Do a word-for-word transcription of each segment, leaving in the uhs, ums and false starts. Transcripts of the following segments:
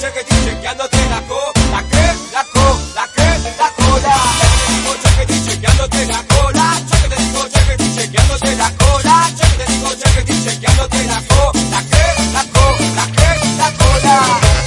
chequetín, chequeándote la co, la que, la co, la que, la cola. Cheque te digo, chequetín, chequeándote la cola. Cheque te digo, chequetín, chequeándote la cola. Cheque te digo, chequetín, chequeándote la co, la que, la co, la que, la cola.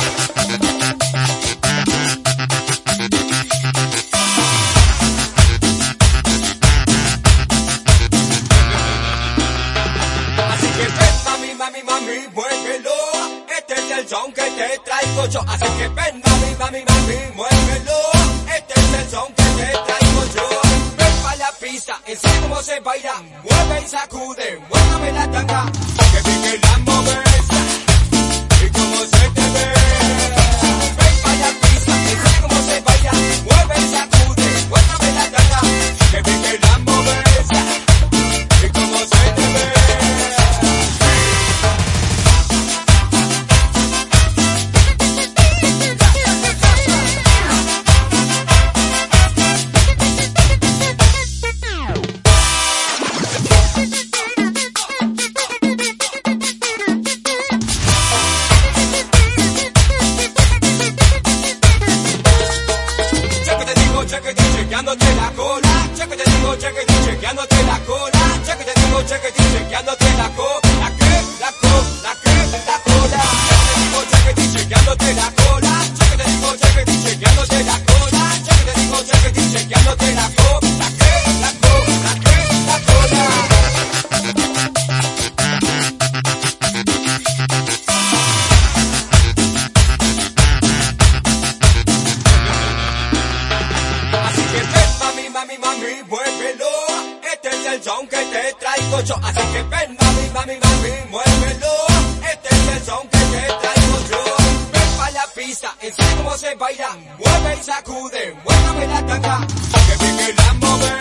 Mami, mami, muévelo, este es el son que te traigo yo. Así que ven, mami, mami, mami, muévelo, este es el son que te traigo yo. Ven pa' la pista, enseña cómo se baila, mueve y sacude, muévame la tanga, que pique la movesa, y cómo se te ve. Ven pa' la pista, enseña cómo se baila, mueve y sacude, muévame la tanga, que pique la movesa, y cómo se te ve. Chequetín, chequeándote la cola. Cheque te digo, chequetín, chequeándote la cola. Cheque te digo, chequetín, chequeándote la co, la que, la co, la que, la cola. Cheque te digo, chequetín, chequeándote la cola. Cheque te digo, chequetín, chequeándote la cola. Cheque te digo, chequetín, chequeándote la co, la que, la co, la que, la cola. Mami, mami, muévelo, este es el son que te traigo yo. Así que ven, mami, mami, mami, muévelo, este es el son que te traigo yo. Ven pa' la pista, enseña cómo se baila, mueve y sacude, muévame la tanga, que pique la mover.